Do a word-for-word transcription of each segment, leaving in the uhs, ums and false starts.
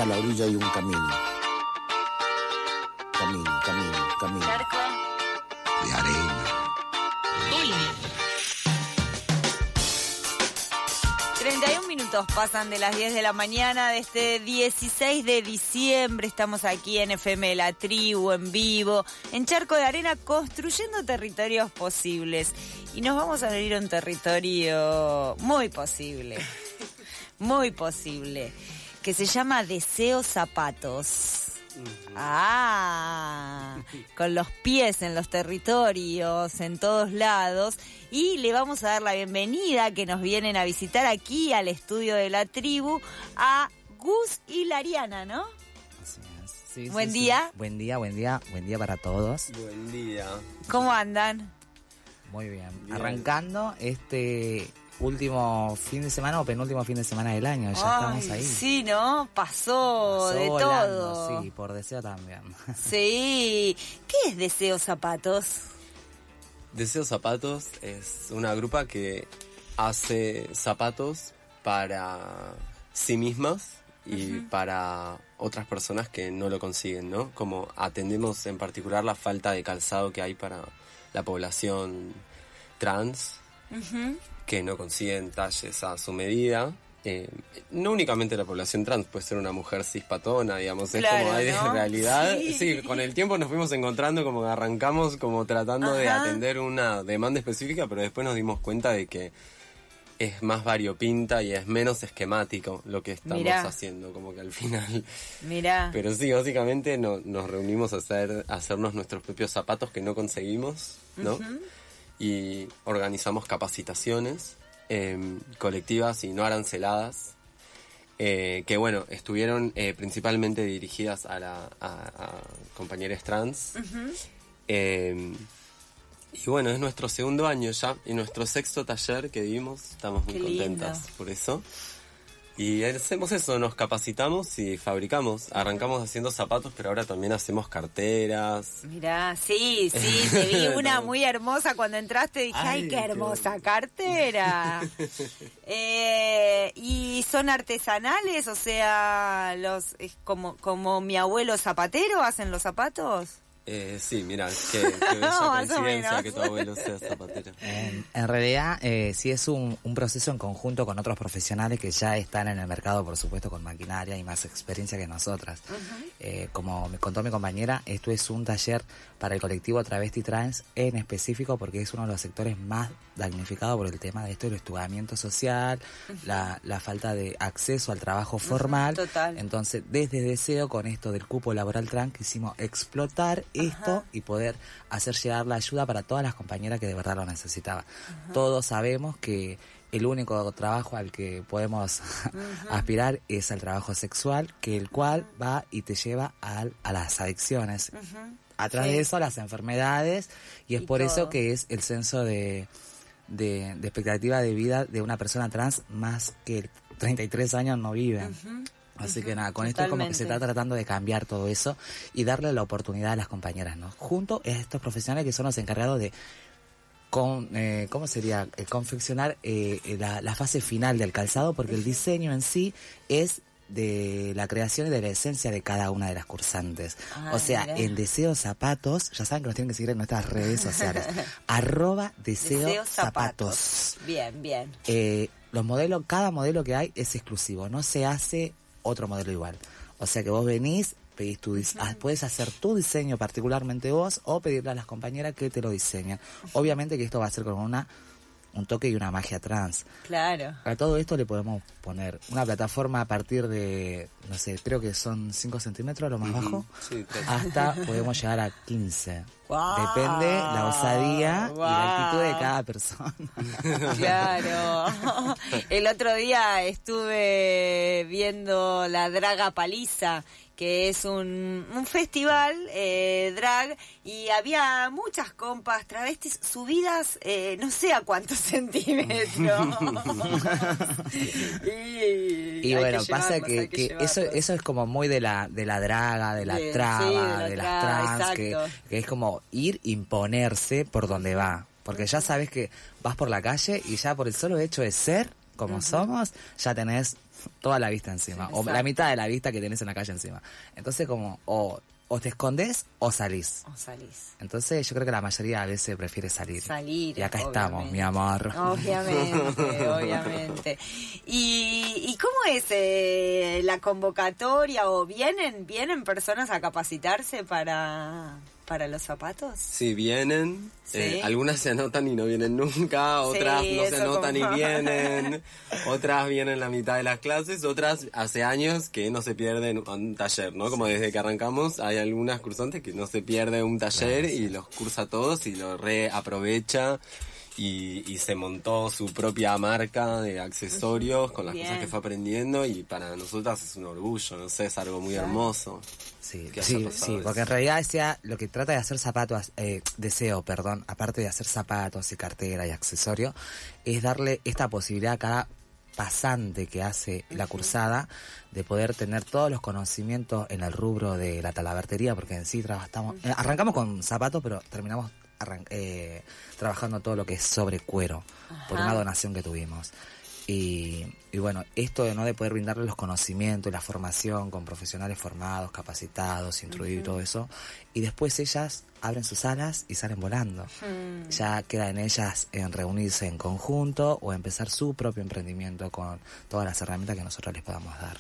a la orilla hay un camino. Camino, camino, camino. Charco de arena. Hola. treinta y un minutos pasan de las diez de la mañana de este dieciséis de diciembre. Estamos aquí en F M La Tribu, en vivo, en Charco de Arena, construyendo territorios posibles. Y nos vamos a ir a un territorio muy posible, muy posible, que se llama Deseo Zapatos. Ah, con los pies en los territorios, en todos lados. Y le vamos a dar la bienvenida, que nos vienen a visitar aquí al estudio de La Tribu, a Gus y Lariana, ¿no? Así es. Sí, buen sí, día. Sí. Buen día, buen día, buen día para todos. Buen día. ¿Cómo andan? Muy bien. Bien. Arrancando este último fin de semana o penúltimo fin de semana del año, ya Ay, estamos ahí. Sí, ¿no? Pasó, Pasó de volando, todo. Sí, por deseo también. Sí. ¿Qué es Deseo Zapatos? Deseo Zapatos es una grupa que hace zapatos para sí mismas y uh-huh. para otras personas que no lo consiguen, ¿no? Como atendemos en particular la falta de calzado que hay para la población trans, uh-huh. que no consiguen talles a su medida. Eh, no únicamente la población trans, puede ser una mujer cispatona, digamos, claro, es como hay ¿no? de realidad. Sí. sí, con el tiempo nos fuimos encontrando, como que arrancamos como tratando Ajá. de atender una demanda específica, pero después nos dimos cuenta de que es más variopinta y es menos esquemático lo que estamos Mirá. haciendo, como que al final. Mirá. Pero sí, básicamente no, nos reunimos a hacer a hacernos nuestros propios zapatos que no conseguimos, ¿no? Uh-huh. Y organizamos capacitaciones Eh, colectivas y no aranceladas, eh, que bueno, estuvieron eh, principalmente dirigidas a, la, a, a compañeros trans. Uh-huh. Eh, y bueno, es nuestro segundo año ya, y nuestro sexto taller que dimos, estamos muy Qué contentas lindo. Por eso. Y hacemos eso, nos capacitamos y fabricamos. Arrancamos haciendo zapatos, pero ahora también hacemos carteras. Mirá, sí, sí, te vi una no. muy hermosa cuando entraste. Dije, ay, ay qué hermosa qué... cartera. eh, ¿Y son artesanales? O sea, los es como, como mi abuelo zapatero hacen los zapatos. Eh, sí, mira, qué, qué bella no, coincidencia que tu abuelo sea zapatero. En, en realidad, eh, sí es un, un proceso en conjunto con otros profesionales que ya están en el mercado, por supuesto, con maquinaria y más experiencia que nosotras. Uh-huh. Eh, como me contó mi compañera, esto es un taller para el colectivo Travesti Trans en específico, porque es uno de los sectores más damnificados por el tema de esto, el hostigamiento social, uh-huh. la, la falta de acceso al trabajo formal. Uh-huh, total. Entonces, desde Deseo, con esto del cupo laboral trans, quisimos explotar esto Ajá. y poder hacer llegar la ayuda para todas las compañeras que de verdad lo necesitaban. Ajá. Todos sabemos que el único trabajo al que podemos aspirar es al trabajo sexual, que el cual va y te lleva al, a las adicciones. Ajá. Atrás sí. de eso, las enfermedades, y es y por todo. Eso que es el censo de, de, de expectativa de vida de una persona trans, más que treinta y tres años no viven. Ajá. Así uh-huh, que nada, con totalmente. Esto es como que se está tratando de cambiar todo eso y darle la oportunidad a las compañeras, ¿no? Junto a estos profesionales que son los encargados de, con, eh, ¿cómo sería? Eh, confeccionar eh, la, la fase final del calzado, porque el diseño en sí es de la creación y de la esencia de cada una de las cursantes. Ay, o sea, mira. En Deseo Zapatos, ya saben que nos tienen que seguir en nuestras redes sociales, arroba Deseo, Deseo Zapatos. Zapatos. Bien, bien. Eh, los modelos, cada modelo que hay es exclusivo, no se hace otro modelo igual. O sea que vos venís, pedís tu dis- uh-huh. puedes hacer tu diseño particularmente vos o pedirle a las compañeras que te lo diseñen. Uh-huh. Obviamente que esto va a ser con una un toque y una magia trans. Claro. A todo esto le podemos poner una plataforma a partir de, no sé, creo que son cinco centímetros lo más uh-huh. bajo, sí, hasta podemos llegar a quince. Wow. Depende la osadía wow. y la actitud de cada persona. Claro. El otro día estuve viendo la Draga Paliza, que es un, un festival eh, drag, y había muchas compas travestis subidas, eh, no sé a cuántos centímetros. y y bueno, que pasa que, que, que eso eso es como muy de la de la draga, de la Bien, traba, sí, de, la de las trans, que, que es como ir, imponerse por donde va. Porque ya sabes que vas por la calle y ya por el solo hecho de ser, como uh-huh. somos, ya tenés toda la vista encima, sí, o la mitad de la vista que tenés en la calle encima. Entonces como, o, o te escondés o salís. O salís. Entonces yo creo que la mayoría a veces prefiere salir. Salir, y acá obviamente. Estamos, mi amor. Obviamente, obviamente. ¿Y, y cómo es eh, la convocatoria? ¿O vienen, vienen personas a capacitarse para... para los zapatos? Sí, vienen. ¿Sí? Eh, algunas se anotan y no vienen nunca, otras sí, no se anotan como... y vienen, otras vienen la mitad de las clases, otras hace años que no se pierden un taller, ¿no? Como desde que arrancamos hay algunas cursantes que no se pierde un taller y los cursa todos y lo reaprovecha. Y, y se montó su propia marca de accesorios con las Bien. cosas que fue aprendiendo y para nosotras es un orgullo, no sé, es algo muy hermoso. Sí, que haya sí, pasado sí, eso. porque en realidad decía, lo que trata de hacer zapatos, eh, deseo, perdón, aparte de hacer zapatos y cartera y accesorio, es darle esta posibilidad a cada pasante que hace la cursada de poder tener todos los conocimientos en el rubro de la talabartería, porque en sí trabajamos, eh, arrancamos con zapatos, pero terminamos arran- eh, trabajando todo lo que es sobre cuero, Ajá. por una donación que tuvimos. Y, y bueno, esto de no de poder brindarle los conocimientos y la formación con profesionales formados, capacitados, instruidos uh-huh. y todo eso, y después ellas abren sus alas y salen volando. Uh-huh. Ya queda en ellas en reunirse en conjunto o empezar su propio emprendimiento con todas las herramientas que nosotros les podamos dar.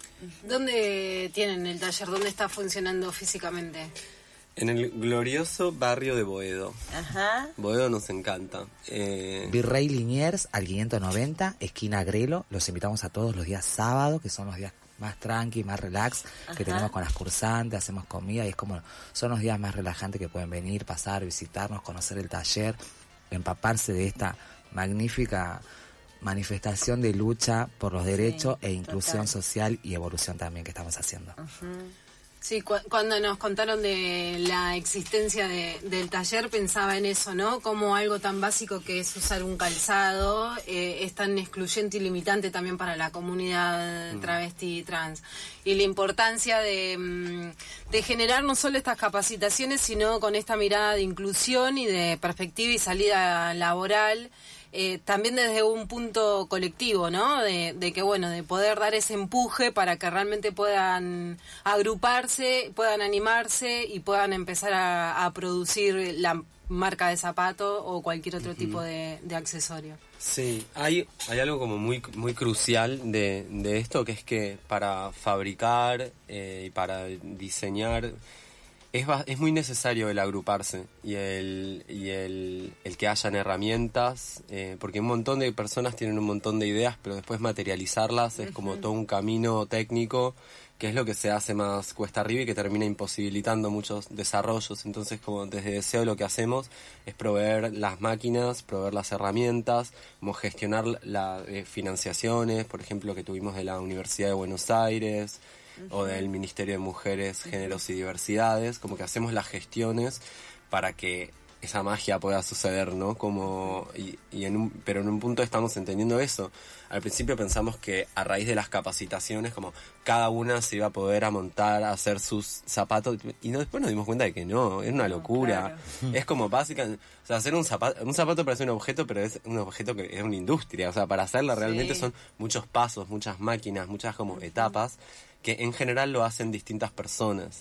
¿Dónde tienen el taller? ¿Dónde está funcionando físicamente? En el glorioso barrio de Boedo. Ajá. Boedo nos encanta. Eh... Virrey Liniers, al quinientos noventa, esquina Grelo. Los invitamos a todos los días sábados, que son los días más tranqui, más relax, Ajá. que tenemos con las cursantes, hacemos comida y es como, son los días más relajantes que pueden venir, pasar, visitarnos, conocer el taller, empaparse de esta magnífica manifestación de lucha por los derechos sí, e inclusión total. Social y evolución también que estamos haciendo. Uh-huh. Sí, cu- cuando nos contaron de la existencia de, del taller pensaba en eso, ¿no? Como algo tan básico que es usar un calzado eh, es tan excluyente y limitante también para la comunidad mm. travesti y trans. Y la importancia de, de generar no solo estas capacitaciones, sino con esta mirada de inclusión y de perspectiva y salida laboral. Eh, también desde un punto colectivo, ¿no? De, de que, bueno, de poder dar ese empuje para que realmente puedan agruparse, puedan animarse y puedan empezar a, a producir la marca de zapato o cualquier otro uh-huh. tipo de, de accesorio. Sí, hay, hay algo como muy, muy crucial de, de esto, que es que para fabricar eh, y para diseñar... Es, es muy necesario el agruparse y el, y el, el que hayan herramientas, eh, porque un montón de personas tienen un montón de ideas, pero después materializarlas es como todo un camino técnico, que es lo que se hace más cuesta arriba y que termina imposibilitando muchos desarrollos. Entonces, como desde Deseo lo que hacemos es proveer las máquinas, proveer las herramientas, como gestionar las eh, financiaciones, por ejemplo, que tuvimos de la Universidad de Buenos Aires, o del Ministerio de Mujeres, Géneros y Diversidades, como que hacemos las gestiones para que esa magia pueda suceder, ¿no? Como y, y en un, pero en un punto estamos entendiendo eso. Al principio pensamos que a raíz de las capacitaciones, como cada una se iba a poder a montar, a hacer sus zapatos, y no, después nos dimos cuenta de que no, es una locura. Claro. Es como básica, o sea, hacer un zapato, un zapato parece un objeto, pero es un objeto que es una industria, o sea, para hacerla realmente sí. son muchos pasos, muchas máquinas, muchas como uh-huh. etapas, que en general lo hacen distintas personas.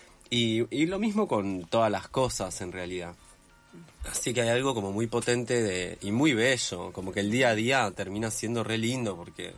Y, y lo mismo con todas las cosas, en realidad. Así que hay algo como muy potente de, y muy bello, como que el día a día termina siendo re lindo, porque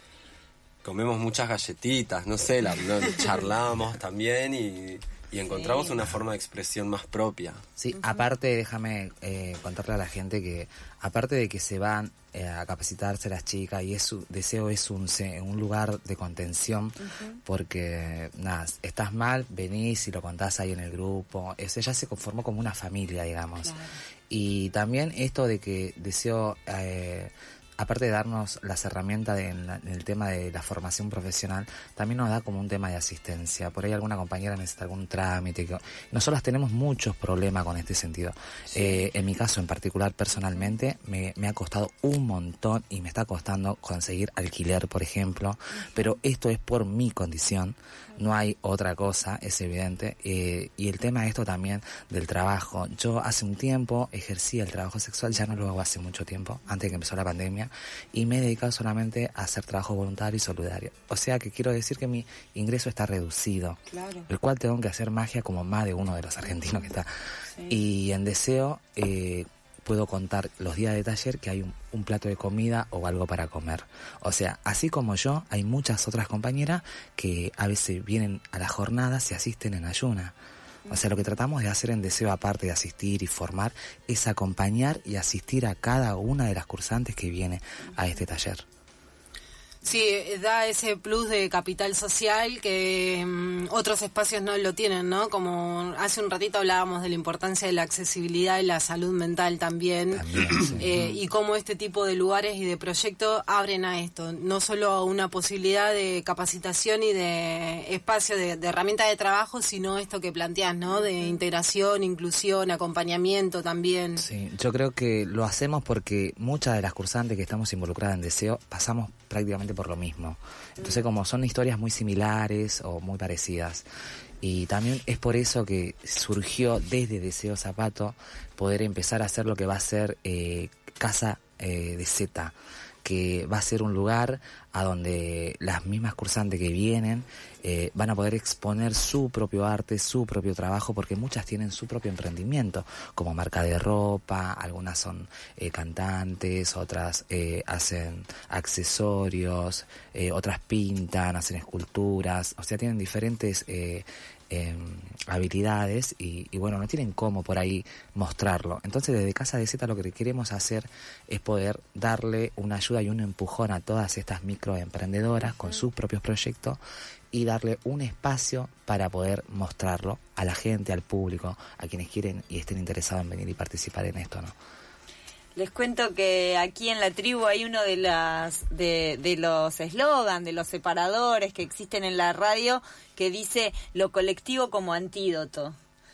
comemos muchas galletitas, no sé, la, no, charlamos también y... Y encontramos sí. una forma de expresión más propia. Sí, uh-huh. aparte, déjame eh, contarle a la gente que, aparte de que se van eh, a capacitarse las chicas, y es su, Deseo es un, un lugar de contención, uh-huh. porque, nada, estás mal, venís y lo contás ahí en el grupo. Eso ya se conformó como una familia, digamos. Claro. Y también esto de que Deseo... Eh, aparte de darnos las herramientas de, en, la, en el tema de la formación profesional, también nos da como un tema de asistencia. Por ahí alguna compañera necesita algún trámite. Que, nosotras tenemos muchos problemas con este sentido. Sí. Eh, en mi caso en particular, personalmente, me, me ha costado un montón y me está costando conseguir alquiler, por ejemplo. Pero esto es por mi condición. No hay otra cosa, es evidente. Eh, y el tema de esto también del trabajo. Yo hace un tiempo ejercí el trabajo sexual, ya no lo hago hace mucho tiempo, antes de que empezó la pandemia. pandemia, y me he dedicado solamente a hacer trabajo voluntario y solidario. O sea que quiero decir que mi ingreso está reducido, Claro. el cual tengo que hacer magia como más de uno de los argentinos que está. Sí. Y en Deseo eh, puedo contar los días de taller que hay un, un plato de comida o algo para comer. O sea, así como yo, hay muchas otras compañeras que a veces vienen a las jornadas y asisten en ayuna. O sea, lo que tratamos de hacer en Deseo, aparte de asistir y formar, es acompañar y asistir a cada una de las cursantes que viene a este taller. Sí, da ese plus de capital social que mm, otros espacios no lo tienen, ¿no? Como hace un ratito hablábamos de la importancia de la accesibilidad y la salud mental también, También, sí. eh, y cómo este tipo de lugares y de proyectos abren a esto, no solo a una posibilidad de capacitación y de espacio, de, de herramientas de trabajo, sino esto que planteas, ¿no? De integración, inclusión, acompañamiento también. Sí, yo creo que lo hacemos porque muchas de las cursantes que estamos involucradas en Deseo pasamos prácticamente por lo mismo. Entonces, como son historias muy similares o muy parecidas. Y también es por eso que surgió desde Deseo Zapato poder empezar a hacer lo que va a ser eh, Casa eh, de Z, que va a ser un lugar a donde las mismas cursantes que vienen eh, van a poder exponer su propio arte, su propio trabajo, porque muchas tienen su propio emprendimiento, como marca de ropa, algunas son eh, cantantes, otras eh, hacen accesorios, eh, otras pintan, hacen esculturas, o sea, tienen diferentes eh, eh, habilidades y, y bueno, no tienen cómo por ahí mostrarlo. Entonces, desde Casa de Z lo que queremos hacer es poder darle una ayuda y un empujón a todas estas microemprendedoras con sus propios proyectos y darle un espacio para poder mostrarlo a la gente, al público, a quienes quieren y estén interesados en venir y participar en esto, ¿no? Les cuento que aquí en la tribu hay uno de las de, de los eslogan, de los separadores que existen en la radio, que dice lo colectivo como antídoto.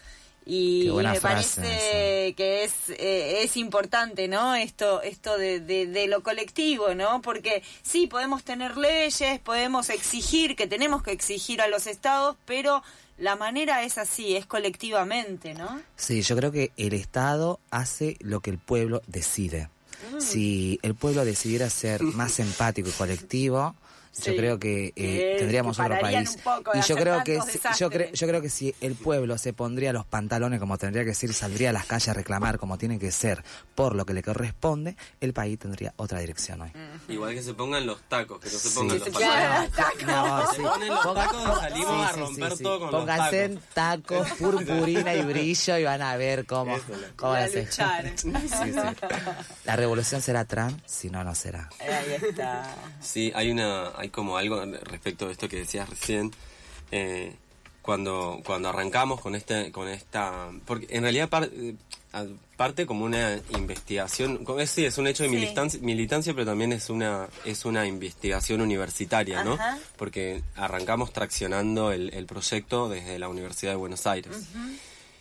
Y, Qué buena y me frase parece esa. que es eh, es importante, ¿no? Esto esto de, de, de lo colectivo, ¿no? Porque sí, podemos tener leyes, podemos exigir, que tenemos que exigir a los estados, pero la manera es así, es colectivamente, ¿no? Sí, yo creo que el Estado hace lo que el pueblo decide. Mm. Si el pueblo decidiera ser más empático y colectivo, sí, yo creo que eh, que, tendríamos que otro país. Y yo creo que si, yo creo yo creo que si el pueblo se pondría los pantalones como tendría que ser y saldría a las calles a reclamar como tiene que ser por lo que le corresponde, el país tendría otra dirección hoy. Uh-huh. Igual que se pongan los tacos, que no se pongan Sí, los sí, pantalones. No, sí. Se ponen los Ponga- tacos, salimos sí, a sí, romper sí, sí. todo con Pónganse los en tacos, purpurina y brillo y van a ver cómo, Eso, la- cómo Y a va a ser. luchar. Sí, sí. La revolución será Trump, si no, no será. Ahí está. Sí, hay una, hay como algo respecto de esto que decías recién, eh, cuando cuando arrancamos con este, con esta, porque en realidad par, eh, parte como una investigación, como es, sí, es un hecho de Sí. militancia, militancia, pero también es una es una investigación universitaria, ¿no? Ajá. Porque arrancamos traccionando el, el proyecto desde la Universidad de Buenos Aires. Uh-huh.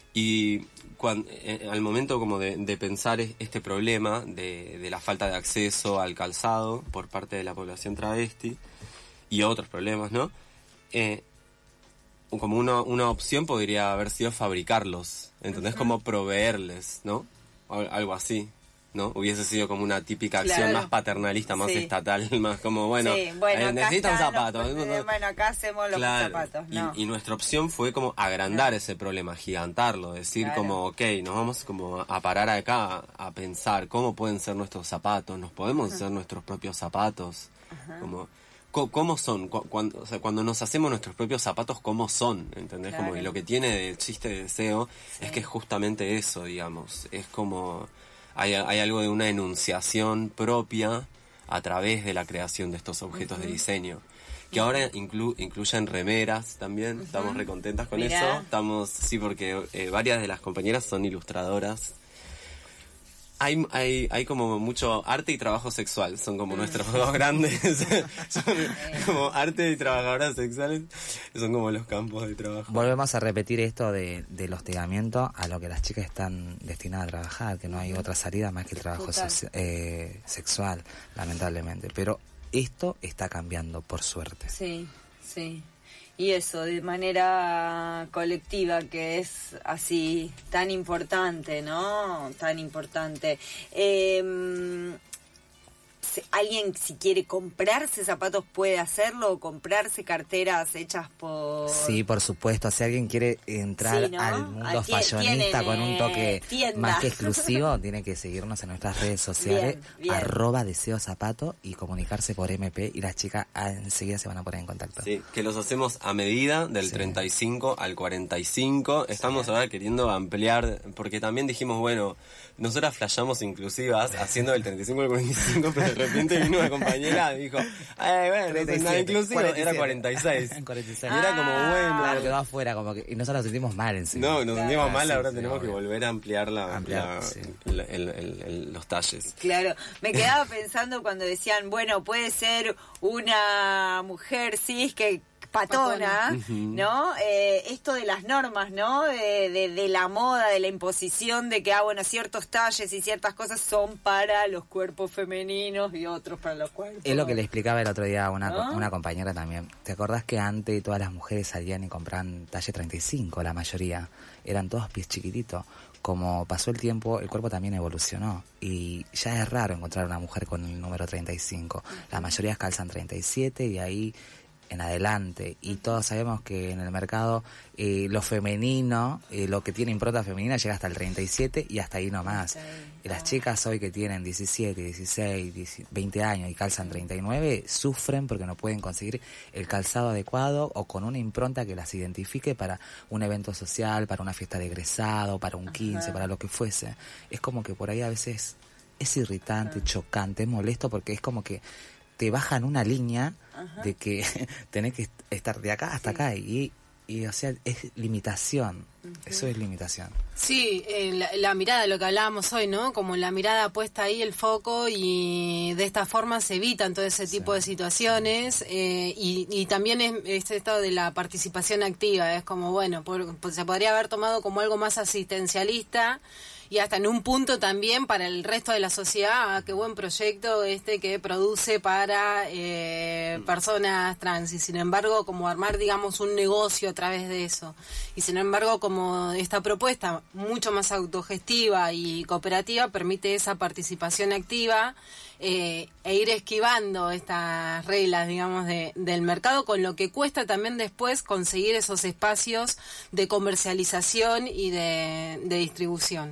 Y cuando, eh, al momento como de, de pensar este problema de, de la falta de acceso al calzado por parte de la población travesti y otros problemas, ¿no? Eh, como una, una opción podría haber sido fabricarlos, ¿entendés? Uh-huh. Como proveerles, ¿no? O algo así, ¿no? Hubiese sido como una típica acción Claro. más paternalista, más Sí. estatal, más como, bueno, Sí, bueno, eh, acá necesitan están los- zapatos. eh, bueno, acá hacemos los Claro, zapatos, y- no. y, nuestra opción fue como agrandar ese problema, gigantarlo, decir Claro. como, ok, nos vamos como a parar acá a pensar cómo pueden ser nuestros zapatos, nos podemos hacer nuestros propios zapatos, como co- cómo son, Cu- cuando, o sea, cuando nos hacemos nuestros propios zapatos, cómo son, ¿entendés? Claro. Como, y lo que tiene de chiste de deseo Sí. es que es justamente eso, digamos, es como hay, hay algo de una enunciación propia a través de la creación de estos objetos de diseño. Que ahora inclu- incluyen remeras también, estamos recontentas con Mirá. eso. Estamos, sí, porque eh, varias de las compañeras son ilustradoras. Hay, hay, hay como mucho arte y trabajo sexual, son como nuestros dos grandes, son como arte y trabajadoras sexuales, son como los campos de trabajo. Volvemos a repetir esto de, del hostigamiento a lo que las chicas están destinadas a trabajar, que no hay otra salida más que el trabajo Total. soci- eh, sexual, lamentablemente. Pero esto está cambiando, por suerte. Sí, sí. Y eso, de manera colectiva, que es así tan importante, ¿no? Tan importante. Eh, se- alguien si quiere comprarse zapatos puede hacerlo, o comprarse carteras hechas por... Sí, por supuesto. Si alguien quiere entrar Sí, ¿no? al mundo Ah, tie- fashionista tienen, con un toque eh, tienda. más que exclusivo, tiene que seguirnos en nuestras redes sociales, Bien, bien. arroba deseo zapato, y comunicarse por M P, y las chicas ah, enseguida se van a poner en contacto. Sí, que los hacemos a medida, del Sí. treinta y cinco al cuarenta y cinco. Estamos ahora queriendo ampliar, porque también dijimos, bueno, nosotras flashamos inclusivas haciendo del treinta y cinco al cuarenta y cinco, pero de repente vino una compañera y dijo, ay, bueno, no es nada inclusivo, era cuarenta y seis. En cuarenta y seis. Y era como, bueno, Claro, quedó afuera, como que, y nosotros nos sentimos mal encima. no, nos sentimos mal, sí, ahora sí, tenemos obvio. que volver a ampliar, la, Ampliar, la- sí. la- el- el- el- los talles. Claro, me quedaba pensando cuando decían, bueno, puede ser una mujer cis que patona, ¿no? Eh, esto de las normas, ¿no? De, de, de la moda, de la imposición de que, ah, bueno, ciertos talles y ciertas cosas son para los cuerpos femeninos y otros para los cuerpos. Es lo que le explicaba el otro día a una, ¿No? una compañera también. ¿Te acordás que antes todas las mujeres salían y compraban talle treinta y cinco, la mayoría? Eran todos pies chiquititos. Como pasó el tiempo, el cuerpo también evolucionó. Y ya es raro encontrar una mujer con el número treinta y cinco. La mayoría calzan treinta y siete y ahí en adelante. Y todos sabemos que en el mercado eh, lo femenino, eh, lo que tiene impronta femenina llega hasta el treinta y siete y hasta ahí nomás. Y las chicas hoy que tienen diecisiete, dieciséis, diez, veinte años y calzan treinta y nueve, sufren porque no pueden conseguir el calzado adecuado o con una impronta que las identifique para un evento social, para una fiesta de egresado, para un quince, para lo que fuese. Es como que por ahí a veces es irritante, chocante, es molesto porque es como que te bajan una línea de que tenés que estar de acá hasta acá y, y o sea, es limitación. Eso es limitación. Sí, eh, la, la mirada, lo que hablábamos hoy, ¿no? Como la mirada puesta ahí, el foco, y de esta forma se evitan todo ese tipo de situaciones. eh, y, y también es, es esto de la participación activa, es como, bueno, por- pues se podría haber tomado como algo más asistencialista, y hasta en un punto también para el resto de la sociedad, ah, qué buen proyecto este que produce para eh, personas trans, y sin embargo como armar, digamos, un negocio a través de eso, y sin embargo como esta propuesta mucho más autogestiva y cooperativa permite esa participación activa, eh, e ir esquivando estas reglas, digamos, de, del mercado, con lo que cuesta también después conseguir esos espacios de comercialización y de, de distribución.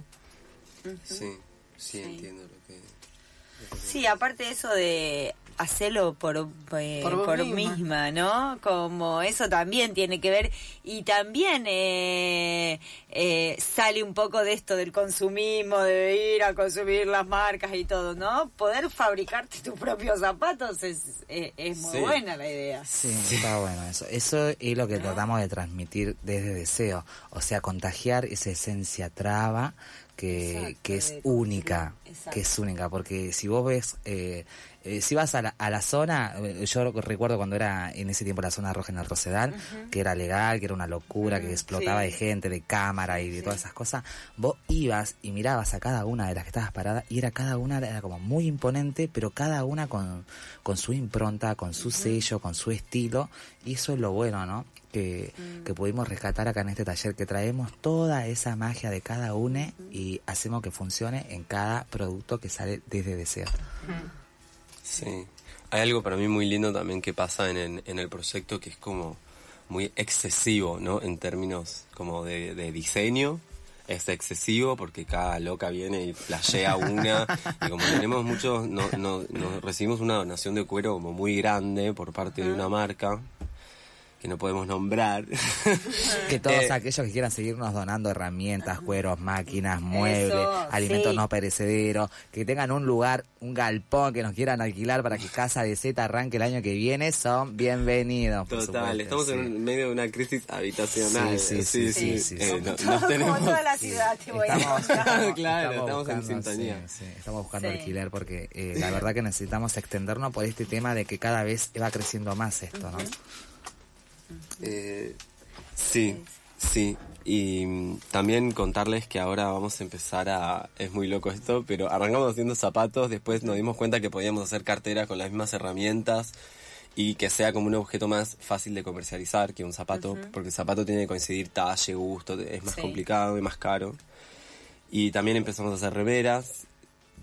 Sí, sí, entiendo lo que... Sí, aparte de eso de hacerlo por, eh, Por vos por misma. misma, ¿no? Como eso también tiene que ver, y también eh, eh, sale un poco de esto del consumismo, de ir a consumir las marcas y todo, ¿no? Poder fabricarte tus propios zapatos es, es, es muy Sí. buena la idea. Sí, está bueno eso. Eso es lo que tratamos de transmitir desde Deseo. O sea, contagiar esa esencia traba que, Exacto, que es de- única, exacto. que es única, porque si vos ves, eh, eh, si vas a la, a la zona, eh, yo recuerdo cuando era en ese tiempo la zona roja en el Rosedal, que era legal, que era una locura, que explotaba sí. de gente, de cámara y de todas esas cosas, vos ibas y mirabas a cada una de las que estabas paradas y era cada una, era como muy imponente, pero cada una con, con su impronta, con su sello, con su estilo, y eso es lo bueno, ¿no? Que, que pudimos rescatar acá en este taller, que traemos toda esa magia de cada una y hacemos que funcione en cada producto que sale desde Deseo. Sí, hay algo para mí muy lindo también que pasa en el, en el proyecto, que es como muy excesivo, ¿no? En términos como de, de diseño, es excesivo porque cada loca viene y flashea una, y como tenemos muchos, no, no, no- recibimos una donación de cuero como muy grande por parte de una marca que no podemos nombrar. Que todos Eh, aquellos que quieran seguirnos donando herramientas, cueros, máquinas, muebles, Eso, alimentos sí. no perecederos, que tengan un lugar, un galpón que nos quieran alquilar para que Casa de Z arranque el año que viene, son bienvenidos. por Total, supuesto, estamos sí. en medio de una crisis habitacional. Sí, sí, sí, sí, sí, Eh, sí. no- Como nos tenemos... toda la ciudad, te voy a Estamos, contar. Claro, estamos en buscando, sintonía. sí, sí, estamos buscando Sí. alquiler porque eh, la verdad que necesitamos extendernos por este tema de que cada vez va creciendo más esto, ¿no? Eh, sí, sí. Y mm, también contarles que ahora vamos a empezar a... Es muy loco esto, pero arrancamos haciendo zapatos, después nos dimos cuenta que podíamos hacer carteras con las mismas herramientas y que sea como un objeto más fácil de comercializar que un zapato, porque el zapato tiene que coincidir talle, gusto, es más Sí. complicado y más caro. Y también empezamos a hacer remeras.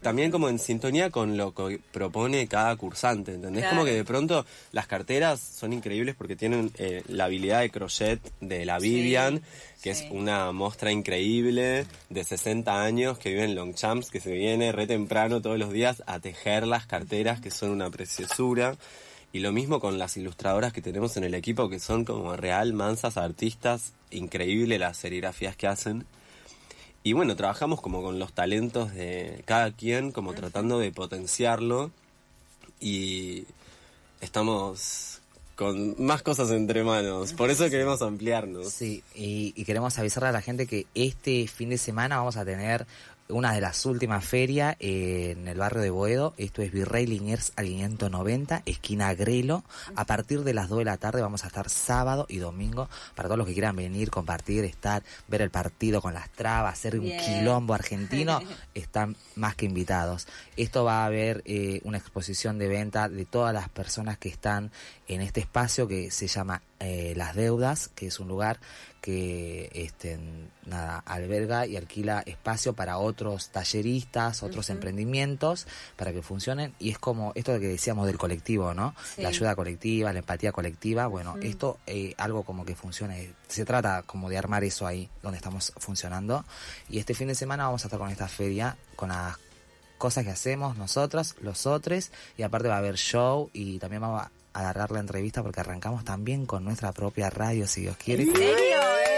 también como en sintonía con lo que propone cada cursante, ¿entendés? Claro. Como que de pronto las carteras son increíbles porque tienen eh, la habilidad de crochet de la Vivian, Sí, que sí. es una mostra increíble de sesenta años que vive en Longchamps, que se viene re temprano todos los días a tejer las carteras, que son una preciosura. Y lo mismo con las ilustradoras que tenemos en el equipo, que son como real mansas artistas, increíble las serigrafías que hacen. Y bueno, trabajamos como con los talentos de cada quien, como tratando de potenciarlo. Y estamos con más cosas entre manos, por eso queremos ampliarnos. Sí, y, y queremos avisarle a la gente que este fin de semana vamos a tener una de las últimas ferias eh, en el barrio de Boedo. Esto es Virrey Liniers al quinientos noventa, esquina Grelo. A partir de las dos de la tarde vamos a estar sábado y domingo para todos los que quieran venir, compartir, estar, ver el partido con las trabas, hacer Bien. un quilombo argentino. Están más que invitados. Esto va a haber eh, una exposición de venta de todas las personas que están en este espacio que se llama eh, Las Deudas, que es un lugar que este, nada, alberga y alquila espacio para otros talleristas, otros uh-huh. emprendimientos, para que funcionen. Y es como esto de que decíamos del colectivo, ¿no? Sí. La ayuda colectiva, la empatía colectiva. Bueno, uh-huh. esto eh, algo como que funciona. Se trata como de armar eso ahí donde estamos funcionando. Y este fin de semana vamos a estar con esta feria, con las cosas que hacemos nosotros, los otros, y aparte va a haber show y también vamos a agarrar la entrevista porque arrancamos también con nuestra propia radio, si Dios quiere. ¿En serio?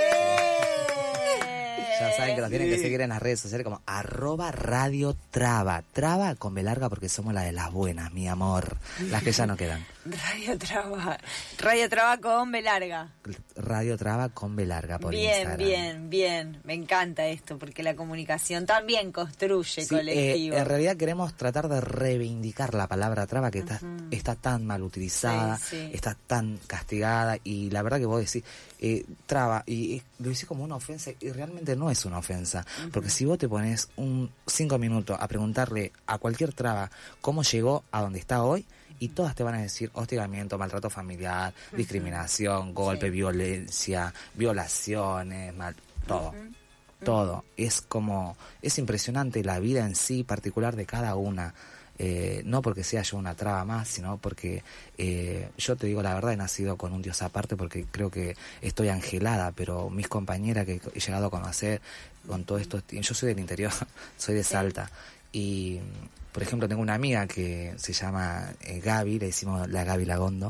Ya saben que nos tienen que Sí. seguir en las redes sociales como arroba radio traba. Traba con B larga porque somos la de las buenas, mi amor. Las que ya no quedan. Radio Traba. Radio Traba con B larga. Radio traba con B larga por Bien, Instagram. bien, bien. Me encanta esto porque la comunicación también construye Sí, colectivo. eh, en realidad queremos tratar de reivindicar la palabra traba que está, Ujú. está tan mal utilizada, Sí, sí. está tan castigada y la verdad que vos decís eh, traba y eh, lo decís como una ofensa y realmente no es una ofensa, Ujú. porque si vos te pones un cinco minutos a preguntarle a cualquier traba cómo llegó a donde está hoy, y todas te van a decir hostigamiento, maltrato familiar, Ujú. discriminación, golpe, Sí. violencia, violaciones, mal, todo. Ujú. Todo. Es como, es impresionante la vida en sí particular de cada una. Eh, no porque sea yo una traba más, sino porque eh, yo te digo la verdad, he nacido con un Dios aparte porque creo que estoy angelada, pero mis compañeras que he llegado a conocer con todo esto, yo soy del interior, soy de Salta, y por ejemplo tengo una amiga que se llama eh, Gaby, le decimos la Gaby Lagondo,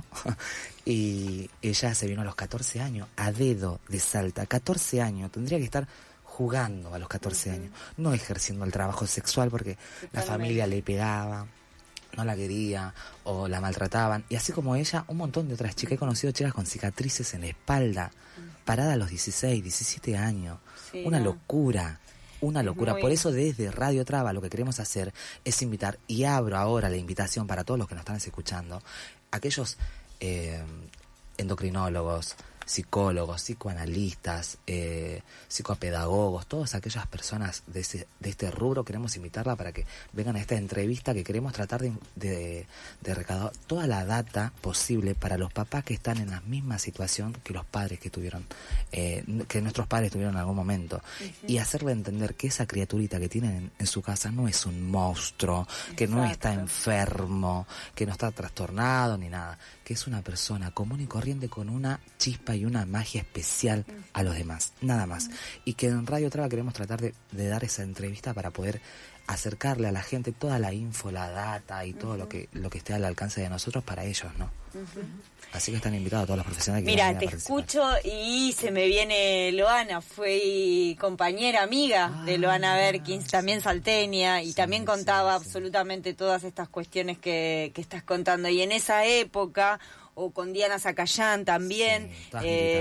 y ella se vino a los catorce años, a dedo de Salta, catorce años, tendría que estar jugando a los catorce años, no ejerciendo el trabajo sexual porque la familia le pegaba, no la quería o la maltrataban. Y así como ella, un montón de otras chicas. He conocido chicas con cicatrices en la espalda, parada a los dieciséis, diecisiete años. Sí, Una no. locura, una locura. Muy- Por eso desde Radio Traba lo que queremos hacer es invitar, y abro ahora la invitación para todos los que nos están escuchando, aquellos eh, endocrinólogos, psicólogos, psicoanalistas, eh, psicopedagogos, todas aquellas personas de, ese, de este rubro, queremos invitarla para que vengan a esta entrevista que queremos tratar de, de, de recaudar toda la data posible para los papás que están en la misma situación que los padres que tuvieron, eh, que nuestros padres tuvieron en algún momento, uh-huh. y hacerle entender que esa criaturita que tienen en, en su casa no es un monstruo, que no está enfermo, que no está trastornado ni nada, que es una persona común y corriente con una chispa y una magia especial a los demás, nada más. Y que en Radio Traba queremos tratar de, de dar esa entrevista para poder acercarle a la gente toda la info, la data y todo uh-huh. lo que lo que esté al alcance de nosotros para ellos, ¿no? Uh-huh. Así que están invitados todos los profesionales que Mira, quieran te escucho y se me viene Loana, fue compañera, amiga ah, de Loana Berkins, sí. también salteña, y sí, también contaba sí, sí. absolutamente todas estas cuestiones que, que estás contando. Y en esa época, o con Diana Zacayán también, sí,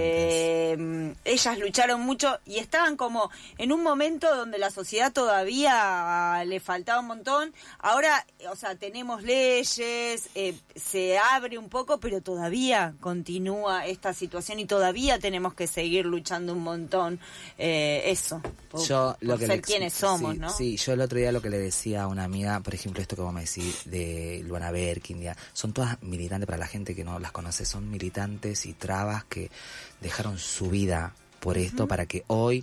eh, ellas lucharon mucho y estaban como en un momento donde la sociedad todavía le faltaba un montón. Ahora, o sea, tenemos leyes, eh, se abre un poco, pero todavía continúa esta situación y todavía tenemos que seguir luchando un montón. Eh, eso, por, yo, lo por que ser le, quienes somos, sí, ¿no? Sí, yo el otro día lo que le decía a una amiga, por ejemplo, esto que vos me decís de Luana Berkin, ya, son todas militantes, para la gente que no las conoce, son militantes y trabas que dejaron su vida por esto, uh-huh. para que hoy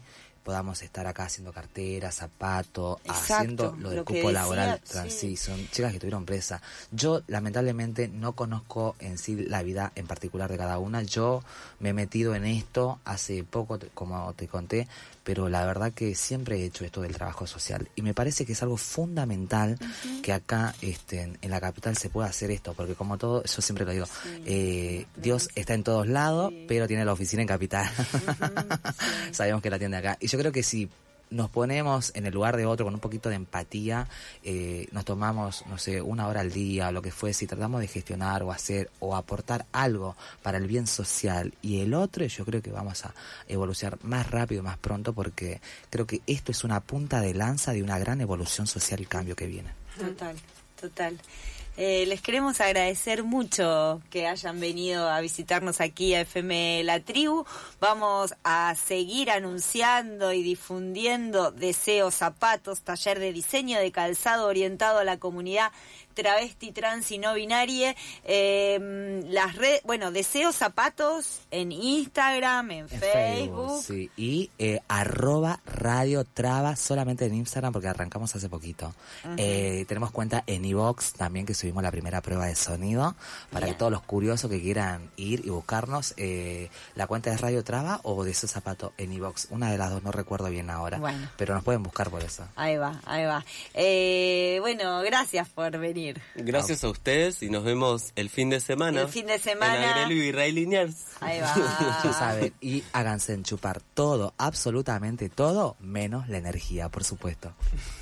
podamos estar acá haciendo carteras, zapatos, Exacto, haciendo lo del lo que cupo decía, laboral sí. trans. Sí, son chicas que estuvieron presas. Yo, lamentablemente, no conozco en sí la vida en particular de cada una. Yo me he metido en esto hace poco, te- como te conté, pero la verdad que siempre he hecho esto del trabajo social. Y me parece que es algo fundamental uh-huh. que acá este, en, en la capital se pueda hacer esto, porque como todo, yo siempre lo digo, sí, eh, Dios está en todos lados, sí. pero tiene la oficina en capital. Uh-huh, sí. Sabemos que la tiene acá. Y yo creo que si nos ponemos en el lugar de otro con un poquito de empatía, eh, nos tomamos, no sé, una hora al día o lo que fuese, y tratamos de gestionar o hacer o aportar algo para el bien social y el otro, yo creo que vamos a evolucionar más rápido, más pronto, porque creo que esto es una punta de lanza de una gran evolución social y cambio que viene. Total, total. Eh, les queremos agradecer mucho que hayan venido a visitarnos aquí a F M La Tribu. Vamos a seguir anunciando y difundiendo Deseo Zapatos, taller de diseño de calzado orientado a la comunidad travesti, trans y no binaria. Eh, las redes, bueno, Deseo Zapatos en Instagram, en, en Facebook. Facebook. Sí, y eh, arroba Radio Traba solamente en Instagram porque arrancamos hace poquito. Uh-huh. Eh, tenemos cuenta en iVoox también, que subimos la primera prueba de sonido para Bien. que todos los curiosos que quieran ir y buscarnos, eh, la cuenta es Radio Traba o Deseo Zapatos en iVoox. Una de las dos, no recuerdo bien ahora, bueno. pero nos pueden buscar por eso. Ahí va, ahí va. Eh, bueno, gracias por venir. Gracias a ustedes y nos vemos el fin de semana. El fin de semana. En Agrelo y Virrey Liniers. Ahí va. Ya saben, y háganse enchupar todo, absolutamente todo, menos la energía, por supuesto.